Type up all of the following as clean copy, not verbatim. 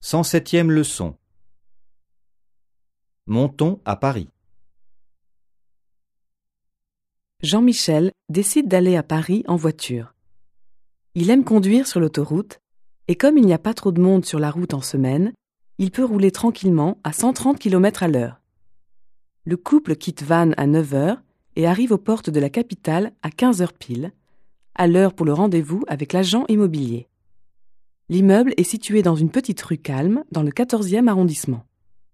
107e leçon. Montons à Paris. Jean-Michel décide d'aller à Paris en voiture. Il aime conduire sur l'autoroute et comme il n'y a pas trop de monde sur la route en semaine, il peut rouler tranquillement à 130 km/h. Le couple quitte Vannes à 9 heures et arrive aux portes de la capitale à 15 heures pile, à l'heure pour le rendez-vous avec l'agent immobilier. L'immeuble est situé dans une petite rue calme dans le 14e arrondissement.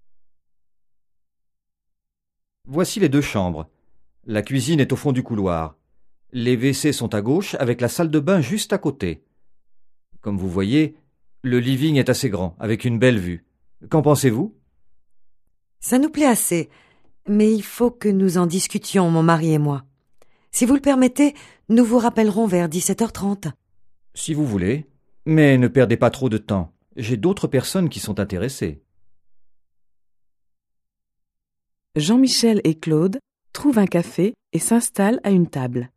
Voici les deux chambres. La cuisine est au fond du couloir. Les WC sont à gauche avec la salle de bain juste à côté. Comme vous voyez, le living est assez grand, avec une belle vue. Qu'en pensez-vous ? Ça nous plaît assez, mais il faut que nous en discutions, mon mari et moi. Si vous le permettez, nous vous rappellerons vers 17h30. Si vous voulez, mais ne perdez pas trop de temps. J'ai d'autres personnes qui sont intéressées. Jean-Michel et Claude trouvent un café et s'installent à une table.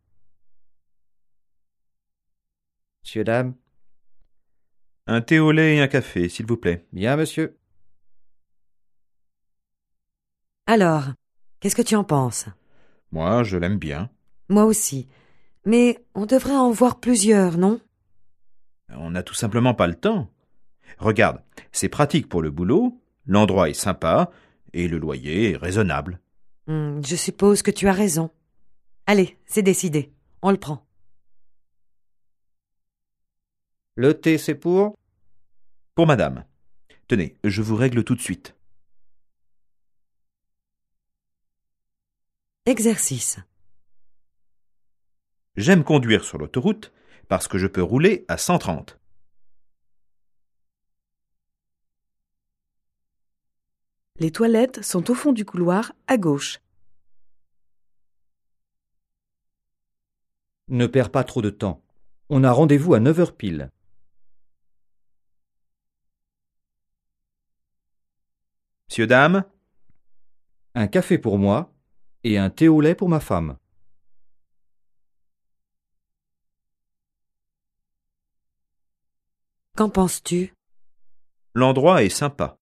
Monsieur, dame. Un thé au lait et un café, s'il vous plaît. Bien, monsieur. Alors, qu'est-ce que tu en penses ? Moi, je l'aime bien. Moi aussi. Mais on devrait en voir plusieurs, non ? On n'a tout simplement pas le temps. Regarde, c'est pratique pour le boulot, l'endroit est sympa et le loyer est raisonnable. Je suppose que tu as raison. Allez, c'est décidé. On le prend. Le thé, c'est pour ? Pour madame. Tenez, je vous règle tout de suite. Exercice. J'aime conduire sur l'autoroute parce que je peux rouler à 130. Les toilettes sont au fond du couloir à gauche. Ne perds pas trop de temps. On a rendez-vous à 9 heures pile. Monsieur, dame, Un café pour moi et un thé au lait pour ma femme. Qu'en penses-tu ? l'endroit est sympa.